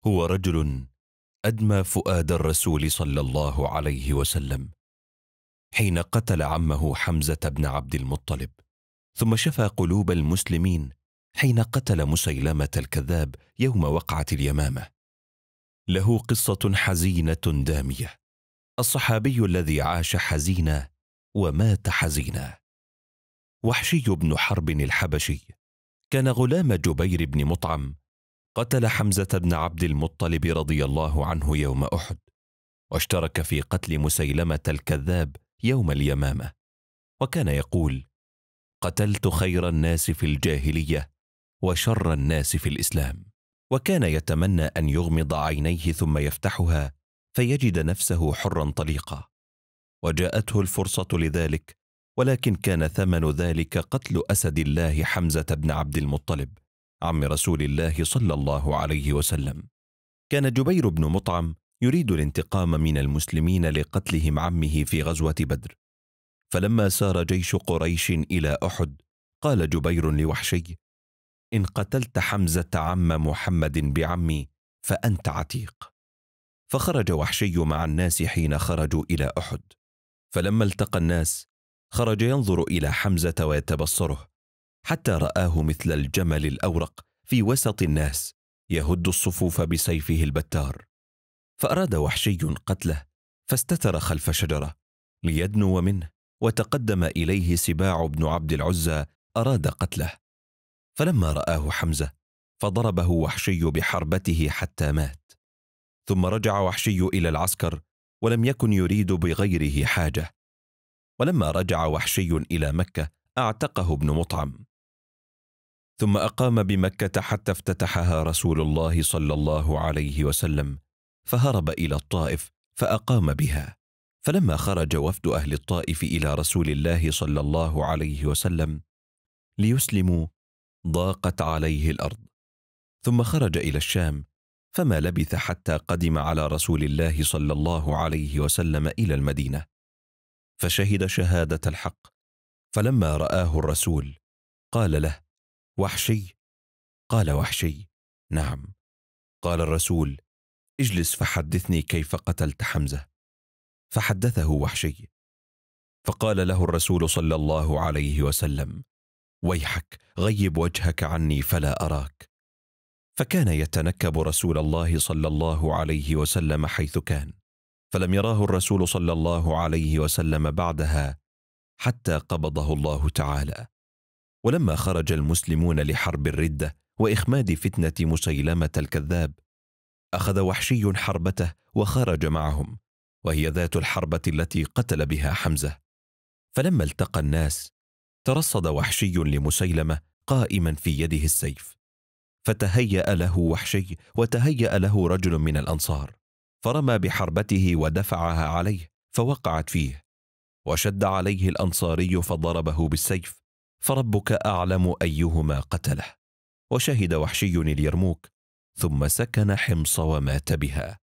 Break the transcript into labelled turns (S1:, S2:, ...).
S1: هو رجل أدمى فؤاد الرسول صلى الله عليه وسلم حين قتل عمه حمزة بن عبد المطلب، ثم شفى قلوب المسلمين حين قتل مسيلمة الكذاب يوم وقعة اليمامة. له قصة حزينة دامية، الصحابي الذي عاش حزينا ومات حزينا. وحشي بن حرب الحبشي كان غلام جبير بن مطعم، قتل حمزة بن عبد المطلب رضي الله عنه يوم أحد، واشترك في قتل مسيلمة الكذاب يوم اليمامة، وكان يقول: قتلت خير الناس في الجاهلية وشر الناس في الإسلام. وكان يتمنى أن يغمض عينيه ثم يفتحها فيجد نفسه حرا طليقا، وجاءته الفرصة لذلك، ولكن كان ثمن ذلك قتل أسد الله حمزة بن عبد المطلب عم رسول الله صلى الله عليه وسلم. كان جبير بن مطعم يريد الانتقام من المسلمين لقتلهم عمه في غزوة بدر، فلما سار جيش قريش إلى أحد قال جبير لوحشي: إن قتلت حمزة عم محمد بعمي فأنت عتيق. فخرج وحشي مع الناس حين خرجوا إلى أحد، فلما التقى الناس خرج ينظر إلى حمزة ويتبصره، حتى رآه مثل الجمل الأورق في وسط الناس يهد الصفوف بسيفه البتار، فأراد وحشي قتله، فاستتر خلف شجرة ليدنو منه، وتقدم إليه سباع بن عبد العزى أراد قتله، فلما رآه حمزة فضربه وحشي بحربته حتى مات. ثم رجع وحشي إلى العسكر ولم يكن يريد بغيره حاجة، ولما رجع وحشي إلى مكة أعتقه ابن مطعم، ثم أقام بمكة حتى افتتحها رسول الله صلى الله عليه وسلم، فهرب إلى الطائف فأقام بها. فلما خرج وفد أهل الطائف إلى رسول الله صلى الله عليه وسلم ليسلموا ضاقت عليه الأرض، ثم خرج إلى الشام، فما لبث حتى قدم على رسول الله صلى الله عليه وسلم إلى المدينة، فشهد شهادة الحق. فلما رآه الرسول قال له: وحشي؟ قال وحشي: نعم. قال الرسول: اجلس فحدثني كيف قتلت حمزة. فحدثه وحشي، فقال له الرسول صلى الله عليه وسلم: ويحك، غيب وجهك عني فلا أراك. فكان يتنكب رسول الله صلى الله عليه وسلم حيث كان، فلم يراه الرسول صلى الله عليه وسلم بعدها حتى قبضه الله تعالى. ولما خرج المسلمون لحرب الردة وإخماد فتنة مسيلمة الكذاب، أخذ وحشي حربته وخرج معهم، وهي ذات الحربة التي قتل بها حمزة. فلما التقى الناس ترصد وحشي لمسيلمة قائما في يده السيف، فتهيأ له وحشي وتهيأ له رجل من الأنصار، فرمى بحربته ودفعها عليه فوقعت فيه، وشد عليه الأنصاري فضربه بالسيف، فربك أعلم أيهما قتله. وشهد وحشي اليرموك، ثم سكن حمص ومات بها.